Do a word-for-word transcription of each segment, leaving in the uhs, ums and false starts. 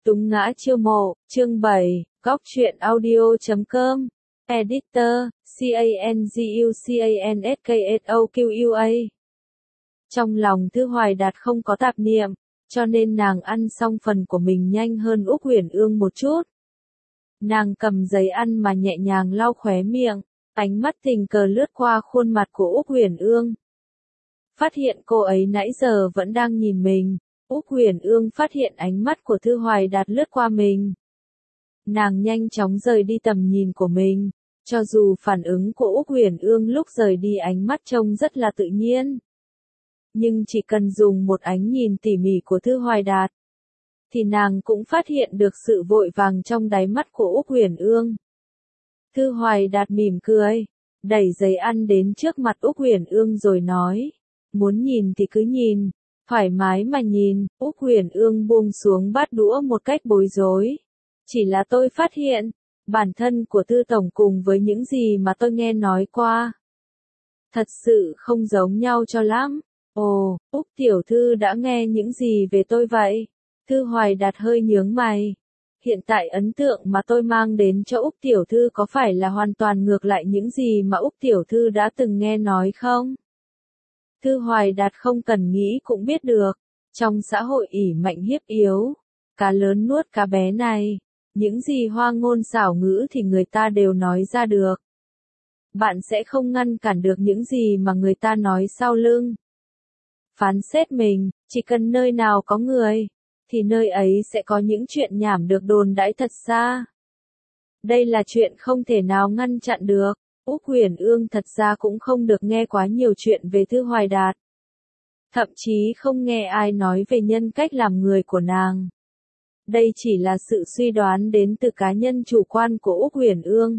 Túng ngã chiêu mộ, chương bảy, góc truyện audio chấm com, Editor, C A N G U C A N S K S O Q U A. Trong lòng Thư Hoài Đạt không có tạp niệm, cho nên nàng ăn xong phần của mình nhanh hơn Úc Huyền Ương một chút. Nàng cầm giấy ăn mà nhẹ nhàng lau khóe miệng, ánh mắt tình cờ lướt qua khuôn mặt của Úc Huyền Ương. Phát hiện cô ấy nãy giờ vẫn đang nhìn mình, Úc Huyền Ương phát hiện ánh mắt của Thư Hoài Đạt lướt qua mình. Nàng nhanh chóng rời đi tầm nhìn của mình, cho dù phản ứng của Úc Huyền Ương lúc rời đi ánh mắt trông rất là tự nhiên. Nhưng chỉ cần dùng một ánh nhìn tỉ mỉ của Thư Hoài Đạt, thì nàng cũng phát hiện được sự vội vàng trong đáy mắt của Úc Huyền Ương. Thư Hoài Đạt mỉm cười, đẩy giấy ăn đến trước mặt Úc Huyền Ương rồi nói, muốn nhìn thì cứ nhìn, thoải mái mà nhìn. Úc Huyền Ương buông xuống bát đũa một cách bối rối. Chỉ là tôi phát hiện, bản thân của Thư Tổng cùng với những gì mà tôi nghe nói qua, thật sự không giống nhau cho lắm. Ồ, Úc Tiểu Thư đã nghe những gì về tôi vậy? Thư Hoài Đạt hơi nhướng mày. Hiện tại ấn tượng mà tôi mang đến cho Úc Tiểu Thư có phải là hoàn toàn ngược lại những gì mà Úc Tiểu Thư đã từng nghe nói không? Thư Hoài Đạt không cần nghĩ cũng biết được, trong xã hội ỷ mạnh hiếp yếu, cá lớn nuốt cá bé này, những gì hoa ngôn xảo ngữ thì người ta đều nói ra được. Bạn sẽ không ngăn cản được những gì mà người ta nói sau lưng. Phán xét mình, chỉ cần nơi nào có người, thì nơi ấy sẽ có những chuyện nhảm được đồn đãi thật xa. Đây là chuyện không thể nào ngăn chặn được. Úc Huyền Ương thật ra cũng không được nghe quá nhiều chuyện về Thư Hoài Đạt. Thậm chí không nghe ai nói về nhân cách làm người của nàng. Đây chỉ là sự suy đoán đến từ cá nhân chủ quan của Úc Huyền Ương.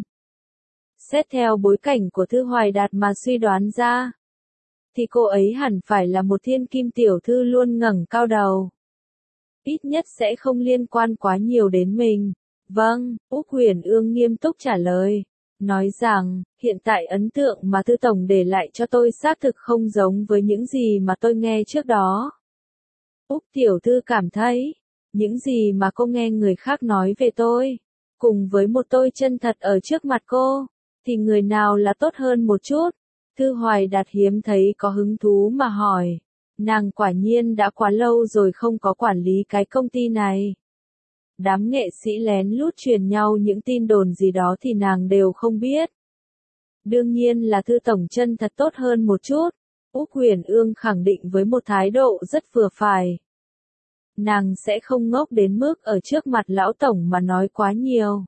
Xét theo bối cảnh của Thư Hoài Đạt mà suy đoán ra, thì cô ấy hẳn phải là một thiên kim tiểu thư luôn ngẩng cao đầu. Ít nhất sẽ không liên quan quá nhiều đến mình. Vâng, Úc Huyền Ương nghiêm túc trả lời. Nói rằng, hiện tại ấn tượng mà Thư Tổng để lại cho tôi xác thực không giống với những gì mà tôi nghe trước đó. Úc Tiểu Thư cảm thấy, những gì mà cô nghe người khác nói về tôi, cùng với một tôi chân thật ở trước mặt cô, thì người nào là tốt hơn một chút? Thư Hoài Đạt hiếm thấy có hứng thú mà hỏi. Nàng quả nhiên đã quá lâu rồi không có quản lý cái công ty này. Đám nghệ sĩ lén lút truyền nhau những tin đồn gì đó thì nàng đều không biết. Đương nhiên là Thư Tổng chân thật tốt hơn một chút. Úc Huyền Ương khẳng định với một thái độ rất vừa phải. Nàng sẽ không ngốc đến mức ở trước mặt lão tổng mà nói quá nhiều.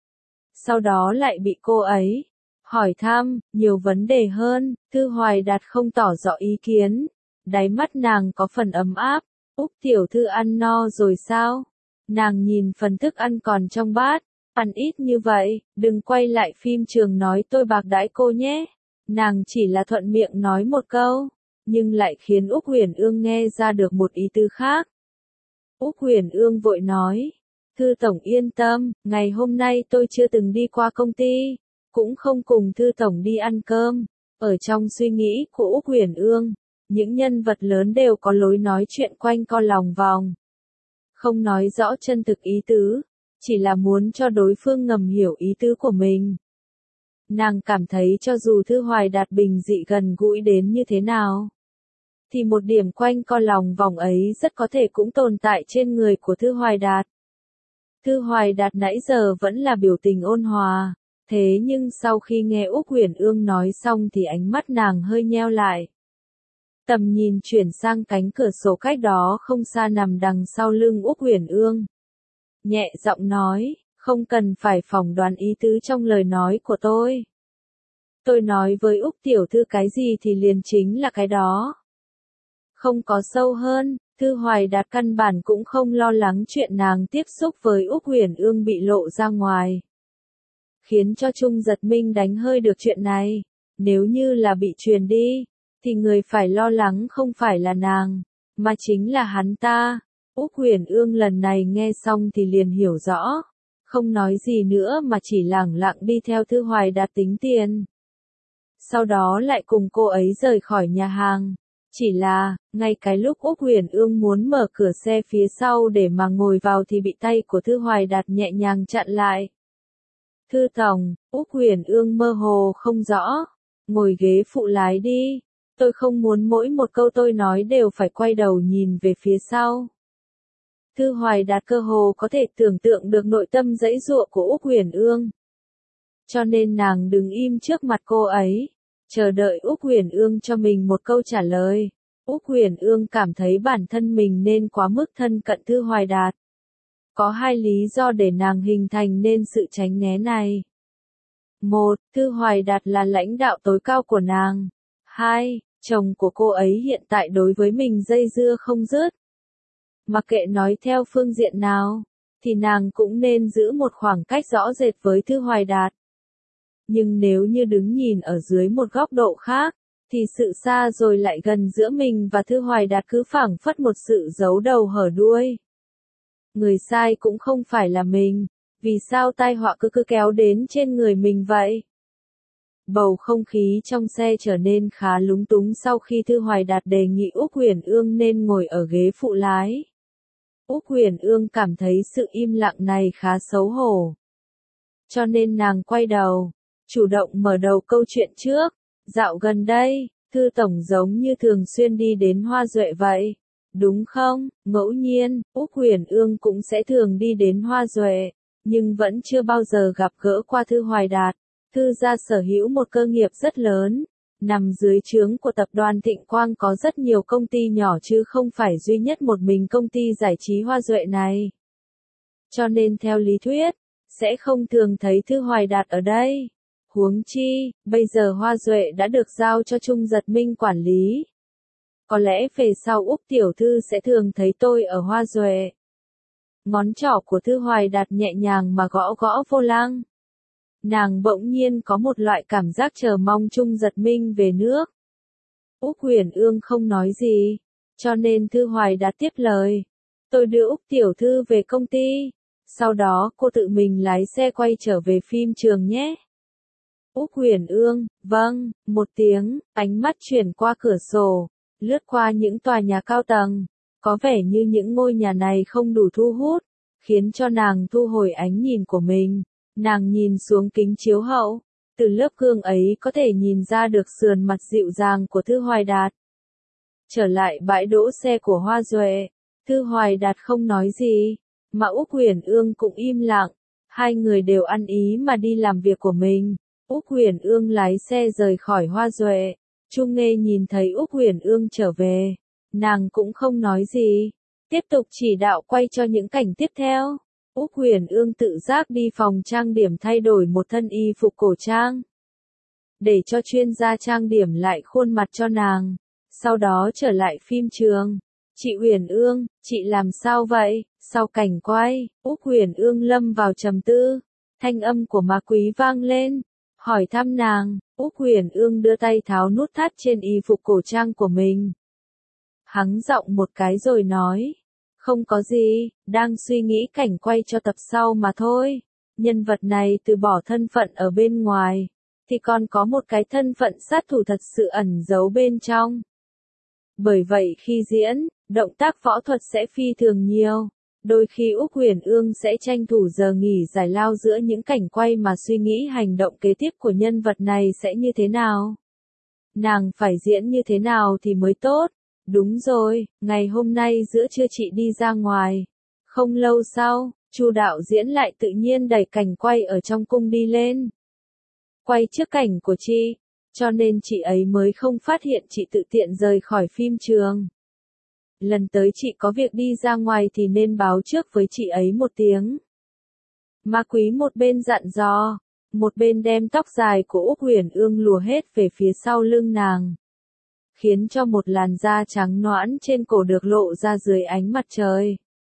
Sau đó lại bị cô ấy hỏi thăm nhiều vấn đề hơn. Thư Hoài Đạt không tỏ rõ ý kiến. Đáy mắt nàng có phần ấm áp. Úc Tiểu Thư ăn no rồi sao? Nàng nhìn phần thức ăn còn trong bát. Ăn ít như vậy, đừng quay lại phim trường nói tôi bạc đãi cô nhé. Nàng chỉ là thuận miệng nói một câu, nhưng lại khiến Úc Huyền Ương nghe ra được một ý tứ khác. Úc Huyền Ương vội nói, Thư Tổng yên tâm, ngày hôm nay tôi chưa từng đi qua công ty, cũng không cùng Thư Tổng đi ăn cơm. Ở trong suy nghĩ của Úc Huyền Ương, những nhân vật lớn đều có lối nói chuyện quanh co lòng vòng. Không nói rõ chân thực ý tứ, chỉ là muốn cho đối phương ngầm hiểu ý tứ của mình. Nàng cảm thấy cho dù Thư Hoài Đạt bình dị gần gũi đến như thế nào, thì một điểm quanh co lòng vòng ấy rất có thể cũng tồn tại trên người của Thư Hoài Đạt. Thư Hoài Đạt nãy giờ vẫn là biểu tình ôn hòa, thế nhưng sau khi nghe Úc Huyền Ương nói xong thì ánh mắt nàng hơi nheo lại. Tầm nhìn chuyển sang cánh cửa sổ cách đó không xa nằm đằng sau lưng Úc Huyền Ương. Nhẹ giọng nói, không cần phải phỏng đoán ý tứ trong lời nói của tôi. Tôi nói với Úc Tiểu Thư cái gì thì liền chính là cái đó. Không có sâu hơn, Thư Hoài Đạt căn bản cũng không lo lắng chuyện nàng tiếp xúc với Úc Huyền Ương bị lộ ra ngoài. Khiến cho Trung Giật Minh đánh hơi được chuyện này. Nếu như là bị truyền đi, thì người phải lo lắng không phải là nàng, mà chính là hắn ta. Úc Huyền Ương lần này nghe xong thì liền hiểu rõ, không nói gì nữa mà chỉ lẳng lặng đi theo Thư Hoài Đạt tính tiền. Sau đó lại cùng cô ấy rời khỏi nhà hàng, Chỉ là, ngay cái lúc Úc Huyền Ương muốn mở cửa xe phía sau để mà ngồi vào thì bị tay của Thư Hoài Đạt nhẹ nhàng chặn lại. Thư Tổng, Úc Huyền Ương mơ hồ không rõ. Ngồi ghế phụ lái đi. Tôi không muốn mỗi một câu tôi nói đều phải quay đầu nhìn về phía sau. Thư Hoài Đạt cơ hồ có thể tưởng tượng được nội tâm giãy giụa của Úc Huyền Ương. Cho nên nàng đứng im trước mặt cô ấy, chờ đợi Úc Huyền Ương cho mình một câu trả lời. Úc Huyền Ương cảm thấy bản thân mình nên quá mức thân cận Thư Hoài Đạt. Có hai lý do để nàng hình thành nên sự tránh né này. Một, Thư Hoài Đạt là lãnh đạo tối cao của nàng. Hai, chồng của cô ấy hiện tại đối với mình dây dưa không dứt. Mặc kệ nói theo phương diện nào, thì nàng cũng nên giữ một khoảng cách rõ rệt với Thư Hoài Đạt. Nhưng nếu như đứng nhìn ở dưới một góc độ khác, thì sự xa rồi lại gần giữa mình và Thư Hoài Đạt cứ phảng phất một sự giấu đầu hở đuôi. Người sai cũng không phải là mình, vì sao tai họa cứ cứ kéo đến trên người mình vậy? Bầu không khí trong xe trở nên khá lúng túng sau khi Thư Hoài Đạt đề nghị Úc Huyền Ương nên ngồi ở ghế phụ lái. Úc Huyền Ương cảm thấy sự im lặng này khá xấu hổ. Cho nên nàng quay đầu, chủ động mở đầu câu chuyện trước. Dạo gần đây, Thư Tổng giống như thường xuyên đi đến Hoa Duệ vậy. Đúng không? Ngẫu nhiên, Úc Huyền Ương cũng sẽ thường đi đến Hoa Duệ, nhưng vẫn chưa bao giờ gặp gỡ qua Thư Hoài Đạt. Thư gia sở hữu một cơ nghiệp rất lớn, nằm dưới trướng của tập đoàn Thịnh Quang có rất nhiều công ty nhỏ chứ không phải duy nhất một mình công ty giải trí Hoa Duệ này. Cho nên theo lý thuyết, sẽ không thường thấy Thư Hoài Đạt ở đây. Huống chi, bây giờ Hoa Duệ đã được giao cho Trung Giật Minh quản lý. Có lẽ về sau Úc tiểu thư sẽ thường thấy tôi ở Hoa Duệ. Ngón trỏ của Thư Hoài Đạt nhẹ nhàng mà gõ gõ vô lăng. Nàng bỗng nhiên có một loại cảm giác chờ mong Trung Giật Minh về nước. Úc Huyền Ương không nói gì, cho nên Thư Hoài Đạt tiếp lời. Tôi đưa Úc tiểu thư về công ty, sau đó cô tự mình lái xe quay trở về phim trường nhé. Úc Huyền Ương, vâng, một tiếng, ánh mắt chuyển qua cửa sổ, lướt qua những tòa nhà cao tầng, có vẻ như những ngôi nhà này không đủ thu hút, khiến cho nàng thu hồi ánh nhìn của mình. Nàng nhìn xuống kính chiếu hậu, từ lớp gương ấy có thể nhìn ra được sườn mặt dịu dàng của Thư Hoài Đạt. Trở lại bãi đỗ xe của Hoa Duệ, Thư Hoài Đạt không nói gì, mà Úc Huyền Ương cũng im lặng, hai người đều ăn ý mà đi làm việc của mình. Úc Huyền Ương lái xe rời khỏi Hoa Duệ, Trung Nghê nhìn thấy Úc Huyền Ương trở về, nàng cũng không nói gì, tiếp tục chỉ đạo quay cho những cảnh tiếp theo. Úc Huyền Ương tự giác đi phòng trang điểm thay đổi một thân y phục cổ trang, để cho chuyên gia trang điểm lại khuôn mặt cho nàng, sau đó trở lại phim trường. Chị Huyền Ương, chị làm sao vậy? Sau cảnh quay, Úc Huyền Ương lâm vào trầm tư, thanh âm của Ma Quý vang lên, hỏi thăm nàng. Úc Huyền Ương đưa tay tháo nút thắt trên y phục cổ trang của mình. Hắng giọng một cái rồi nói. Không có gì, đang suy nghĩ cảnh quay cho tập sau mà thôi. Nhân vật này từ bỏ thân phận ở bên ngoài, thì còn có một cái thân phận sát thủ thật sự ẩn giấu bên trong. Bởi vậy khi diễn, động tác võ thuật sẽ phi thường nhiều. Đôi khi Úc Huyền Ương sẽ tranh thủ giờ nghỉ giải lao giữa những cảnh quay mà suy nghĩ hành động kế tiếp của nhân vật này sẽ như thế nào. Nàng phải diễn như thế nào thì mới tốt. Đúng rồi, ngày hôm nay giữa trưa chị đi ra ngoài. Không lâu sau, Chu đạo diễn lại tự nhiên đẩy cảnh quay ở trong cung đi lên. Quay trước cảnh của chị, cho nên chị ấy mới không phát hiện chị tự tiện rời khỏi phim trường. Lần tới chị có việc đi ra ngoài thì nên báo trước với chị ấy một tiếng. Ma Quý một bên dặn dò, một bên đem tóc dài của Úc Huyền Ương lùa hết về phía sau lưng nàng, khiến cho một làn da trắng nõn trên cổ được lộ ra dưới ánh mặt trời.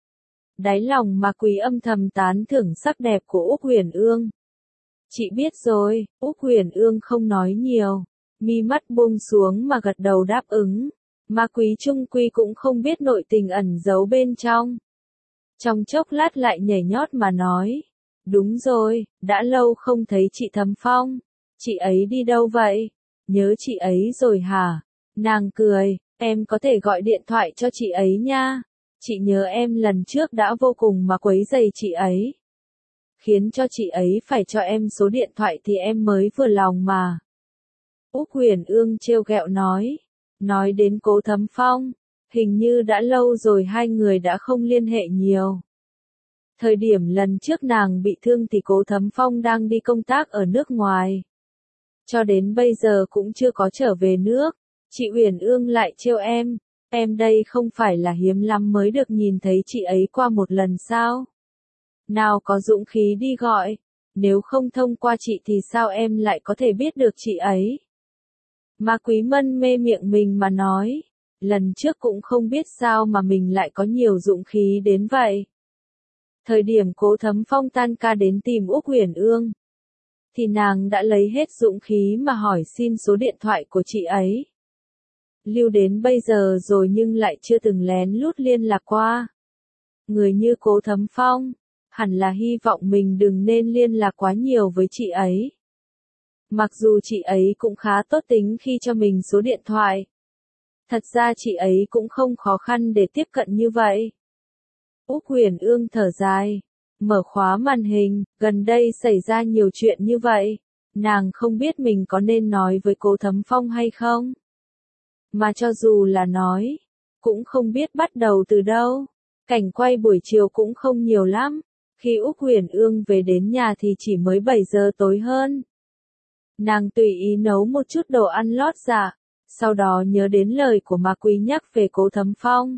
Đáy lòng Ma Quý âm thầm tán thưởng sắc đẹp của Úc Huyền Ương. Chị biết rồi, Úc Huyền Ương không nói nhiều, mi mắt buông xuống mà gật đầu đáp ứng. Ma Quý trung quy cũng không biết nội tình ẩn giấu bên trong. Trong chốc lát lại nhảy nhót mà nói. Đúng rồi, đã lâu không thấy chị Thấm Phong. Chị ấy đi đâu vậy? Nhớ chị ấy rồi hả? Nàng cười, Em có thể gọi điện thoại cho chị ấy nha. Chị nhớ em lần trước đã vô cùng mà quấy rầy chị ấy. Khiến cho chị ấy phải cho em số điện thoại thì em mới vừa lòng mà. Úc Huyền Ương trêu ghẹo nói. Nói đến Cố Thấm Phong, hình như đã lâu rồi hai người đã không liên hệ nhiều. Thời điểm lần trước nàng bị thương thì Cố Thấm Phong đang đi công tác ở nước ngoài. Cho đến bây giờ cũng chưa có trở về nước. Chị Uyển Ương lại trêu em, em đây không phải là hiếm lắm mới được nhìn thấy chị ấy qua một lần sao? Nào có dũng khí đi gọi, nếu không thông qua chị thì sao em lại có thể biết được chị ấy? Mà Quý Mân mê miệng mình mà nói, lần trước cũng không biết sao mà mình lại có nhiều dũng khí đến vậy. Thời điểm Cố Thấm Phong tan ca đến tìm Úc Uyển Ương, thì nàng đã lấy hết dũng khí mà hỏi xin số điện thoại của chị ấy. Lưu đến bây giờ rồi nhưng lại chưa từng lén lút liên lạc qua. Người như Cố Thấm Phong, hẳn là hy vọng mình đừng nên liên lạc quá nhiều với chị ấy. Mặc dù chị ấy cũng khá tốt tính khi cho mình số điện thoại. Thật ra chị ấy cũng không khó khăn để tiếp cận như vậy. Úc Huyền Ương thở dài, mở khóa màn hình, gần đây xảy ra nhiều chuyện như vậy. Nàng không biết mình có nên nói với Cố Thấm Phong hay không. Mà cho dù là nói, cũng không biết bắt đầu từ đâu. Cảnh quay buổi chiều cũng không nhiều lắm. Khi Úc Huyền Ương về đến nhà thì chỉ mới bảy giờ tối hơn. Nàng tùy ý nấu một chút đồ ăn lót dạ, sau đó nhớ đến lời của Mạc Quý nhắc về Cố Thấm Phong.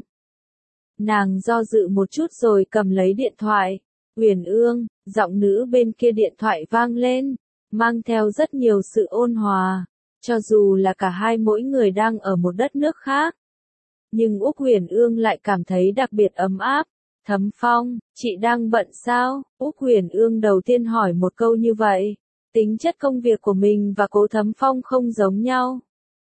Nàng do dự một chút rồi cầm lấy điện thoại. Huyền Ương, giọng nữ bên kia điện thoại vang lên, mang theo rất nhiều sự ôn hòa. Cho dù là cả hai mỗi người đang ở một đất nước khác. Nhưng Úc Huyền Ương lại cảm thấy đặc biệt ấm áp. Thấm Phong, chị đang bận sao? Úc Huyền Ương đầu tiên hỏi một câu như vậy. Tính chất công việc của mình và Cố Thấm Phong không giống nhau.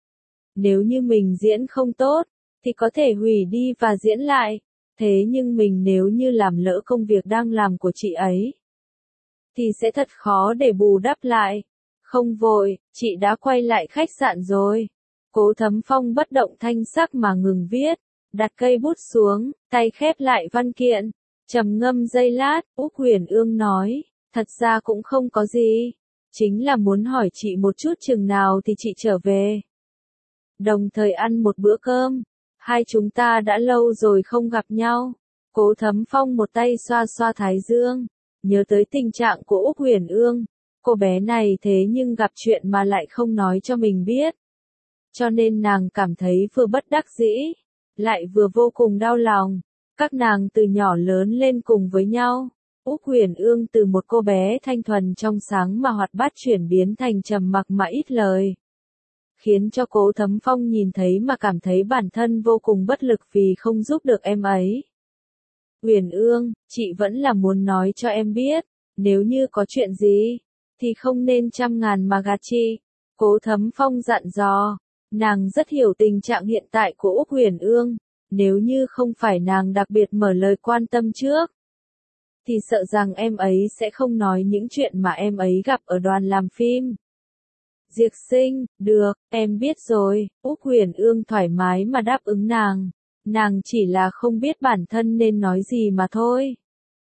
Nếu như mình diễn không tốt, thì có thể hủy đi và diễn lại. Thế nhưng mình nếu như làm lỡ công việc đang làm của chị ấy, thì sẽ thật khó để bù đắp lại. Không vội, chị đã quay lại khách sạn rồi. Cố Thấm Phong bất động thanh sắc mà ngừng viết, đặt cây bút xuống, tay khép lại văn kiện, trầm ngâm giây lát, Úc Huyền Ương nói, thật ra cũng không có gì, chính là muốn hỏi chị một chút chừng nào thì chị trở về. Đồng thời ăn một bữa cơm, hai chúng ta đã lâu rồi không gặp nhau. Cố Thấm Phong một tay xoa xoa thái dương, nhớ tới tình trạng của Úc Huyền Ương. Cô bé này thế nhưng gặp chuyện mà lại không nói cho mình biết. Cho nên nàng cảm thấy vừa bất đắc dĩ, lại vừa vô cùng đau lòng. Các nàng từ nhỏ lớn lên cùng với nhau. Úc Huyền Ương từ một cô bé thanh thuần trong sáng mà hoạt bát chuyển biến thành trầm mặc mà ít lời. Khiến cho Cố Thấm Phong nhìn thấy mà cảm thấy bản thân vô cùng bất lực vì không giúp được em ấy. Huyền Ương, chị vẫn là muốn nói cho em biết, nếu như có chuyện gì, thì không nên trăm ngàn mà gạt chị. Cố Thấm Phong dặn dò, nàng rất hiểu tình trạng hiện tại của Úc Huyền Ương, nếu như không phải nàng đặc biệt mở lời quan tâm trước, thì sợ rằng em ấy sẽ không nói những chuyện mà em ấy gặp ở đoàn làm phim. Diệp Sinh, được, em biết rồi, Úc Huyền Ương thoải mái mà đáp ứng nàng, nàng chỉ là không biết bản thân nên nói gì mà thôi.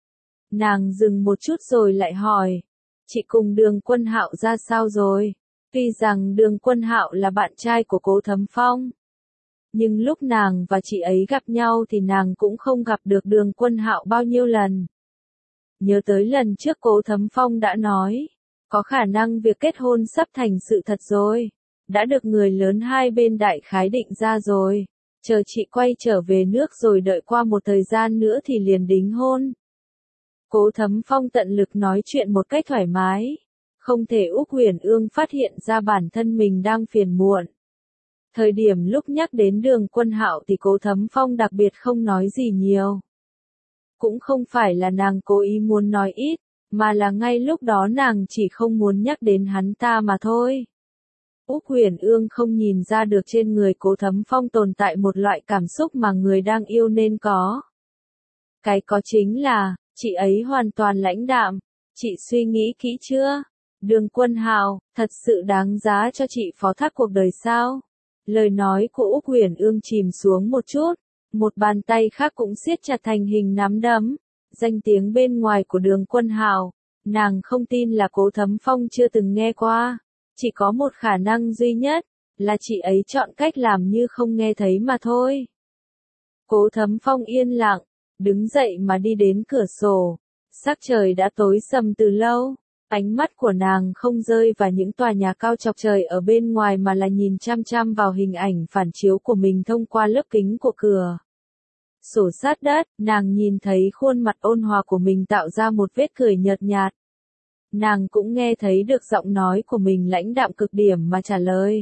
Nàng dừng một chút rồi lại hỏi, chị cùng Đường Quân Hạo ra sao rồi? Tuy rằng Đường Quân Hạo là bạn trai của Cố Thấm Phong, nhưng lúc nàng và chị ấy gặp nhau thì nàng cũng không gặp được Đường Quân Hạo bao nhiêu lần. Nhớ tới lần trước Cố Thấm Phong đã nói, có khả năng việc kết hôn sắp thành sự thật rồi, đã được người lớn hai bên đại khái định ra rồi, chờ chị quay trở về nước rồi đợi qua một thời gian nữa thì liền đính hôn. Cố Thấm Phong tận lực nói chuyện một cách thoải mái, không thể Úc Huyền Ương phát hiện ra bản thân mình đang phiền muộn. Thời điểm lúc nhắc đến Đường Quân Hạo thì Cố Thấm Phong đặc biệt không nói gì nhiều. Cũng không phải là nàng cố ý muốn nói ít, mà là ngay lúc đó nàng chỉ không muốn nhắc đến hắn ta mà thôi. Úc Huyền Ương không nhìn ra được trên người Cố Thấm Phong tồn tại một loại cảm xúc mà người đang yêu nên có. Cái có chính là, chị ấy hoàn toàn lãnh đạm. Chị suy nghĩ kỹ chưa? Đường Quân Hạo, thật sự đáng giá cho chị phó thác cuộc đời sao? Lời nói của Úc Huyền Ương chìm xuống một chút, một bàn tay khác cũng siết chặt thành hình nắm đấm. Danh tiếng bên ngoài của Đường Quân Hạo, nàng không tin là Cố Thấm Phong chưa từng nghe qua. Chỉ có một khả năng duy nhất, là chị ấy chọn cách làm như không nghe thấy mà thôi. Cố Thấm Phong yên lặng, đứng dậy mà đi đến cửa sổ. Sắc trời đã tối sầm từ lâu, ánh mắt của nàng không rơi vào những tòa nhà cao chọc trời ở bên ngoài mà là nhìn chăm chăm vào hình ảnh phản chiếu của mình thông qua lớp kính của cửa sổ sát đất. Nàng nhìn thấy khuôn mặt ôn hòa của mình tạo ra một vết cười nhợt nhạt. Nàng cũng nghe thấy được giọng nói của mình lãnh đạm cực điểm mà trả lời.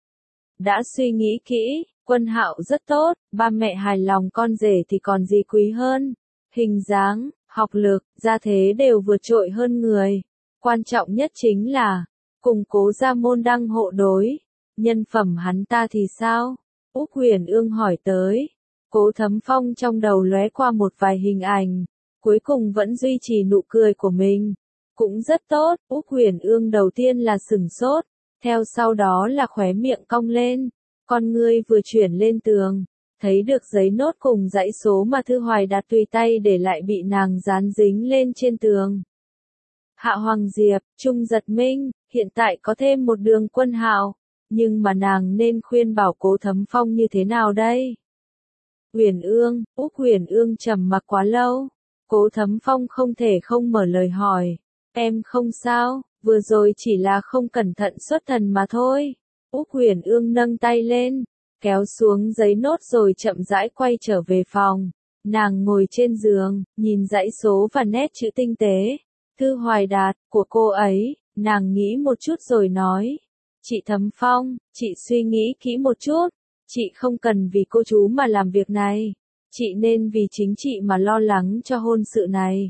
Đã suy nghĩ kỹ, Quân Hạo rất tốt, ba mẹ hài lòng con rể thì còn gì quý hơn. Hình dáng, học lực, gia thế đều vượt trội hơn người. Quan trọng nhất chính là, cùng Cố gia môn đăng hộ đối. Nhân phẩm hắn ta thì sao? Úc Huyền Ương hỏi tới. Cố Thấm Phong trong đầu lóe qua một vài hình ảnh, cuối cùng vẫn duy trì nụ cười của mình. Cũng rất tốt, Úc Huyền Ương đầu tiên là sửng sốt, theo sau đó là khóe miệng cong lên, con ngươi vừa chuyển lên tường, thấy được giấy nốt cùng dãy số mà Thư Hoài Đạt tùy tay để lại bị nàng dán dính lên trên tường. Hạ Hoàng Diệp, Trung Giật Minh, hiện tại có thêm một Đường Quân Hạo, nhưng mà nàng nên khuyên bảo Cố Thấm Phong như thế nào đây? Huyền Ương, Úc Huyền Ương trầm mặc quá lâu, Cố Thấm Phong không thể không mở lời hỏi, em không sao, vừa rồi chỉ là không cẩn thận xuất thần mà thôi. Úc Huyền Ương nâng tay lên, kéo xuống giấy nốt rồi chậm rãi quay trở về phòng. Nàng ngồi trên giường, nhìn dãy số và nét chữ tinh tế. Thư Hoài Đạt, của cô ấy, nàng nghĩ một chút rồi nói. Chị Thấm Phong, chị suy nghĩ kỹ một chút. Chị không cần vì cô chú mà làm việc này. Chị nên vì chính chị mà lo lắng cho hôn sự này.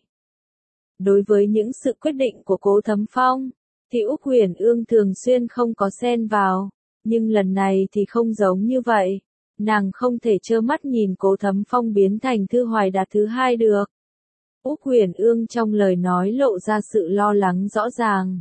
Đối với những sự quyết định của Cố Thấm Phong, thì Úc Huyền Ương thường xuyên không có xen vào. Nhưng lần này thì không giống như vậy. Nàng không thể trơ mắt nhìn Cố Thấm Phong biến thành Thư Hoài Đạt thứ hai được. Úc Huyền Ương trong lời nói lộ ra sự lo lắng rõ ràng.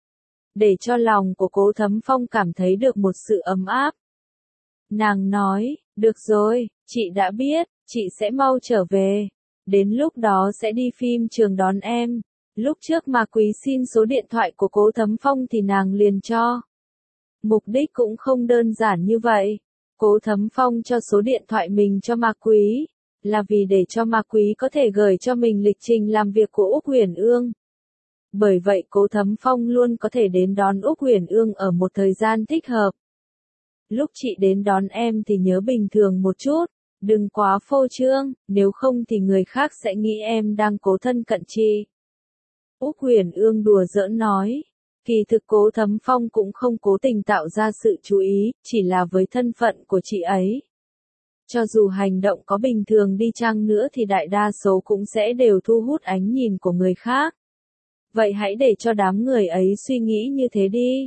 Để cho lòng của Cố Thấm Phong cảm thấy được một sự ấm áp. Nàng nói, được rồi, chị đã biết, chị sẽ mau trở về. Đến lúc đó sẽ đi phim trường đón em. Lúc trước mà Quý xin số điện thoại của Cố Thấm Phong thì nàng liền cho. Mục đích cũng không đơn giản như vậy. Cố Thấm Phong cho số điện thoại mình cho Mạc Quý, là vì để cho Mạc Quý có thể gửi cho mình lịch trình làm việc của Úc Huyền Ương. Bởi vậy Cố Thấm Phong luôn có thể đến đón Úc Huyền Ương ở một thời gian thích hợp. Lúc chị đến đón em thì nhớ bình thường một chút, đừng quá phô trương, nếu không thì người khác sẽ nghĩ em đang cố thân cận chị. Úc Huyền Ương đùa giỡn nói. Kỳ thực Cố Thấm Phong cũng không cố tình tạo ra sự chú ý, chỉ là với thân phận của chị ấy. Cho dù hành động có bình thường đi chăng nữa thì đại đa số cũng sẽ đều thu hút ánh nhìn của người khác. Vậy hãy để cho đám người ấy suy nghĩ như thế đi.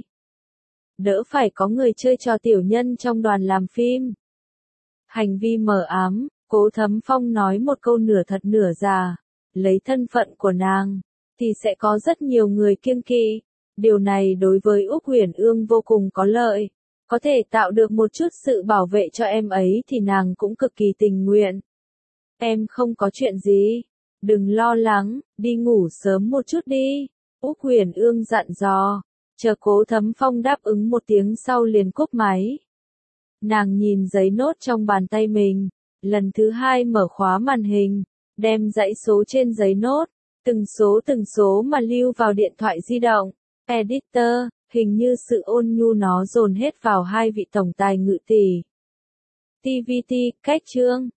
Đỡ phải có người chơi trò tiểu nhân trong đoàn làm phim. Hành vi mờ ám, Cố Thấm Phong nói một câu nửa thật nửa giả. Lấy thân phận của nàng, thì sẽ có rất nhiều người kiêng kỵ. Điều này đối với Úc Huyền Ương vô cùng có lợi. Có thể tạo được một chút sự bảo vệ cho em ấy thì nàng cũng cực kỳ tình nguyện. Em không có chuyện gì. Đừng lo lắng, đi ngủ sớm một chút đi. Úc Huyền Ương dặn dò. Chờ Cố Thấm Phong đáp ứng một tiếng sau liền cúp máy. Nàng nhìn giấy nốt trong bàn tay mình. Lần thứ hai mở khóa màn hình. Đem dãy số trên giấy nốt. Từng số từng số mà lưu vào điện thoại di động. Editor, hình như sự ôn nhu nó dồn hết vào hai vị tổng tài ngự tỷ. tê vê tê, cách chương.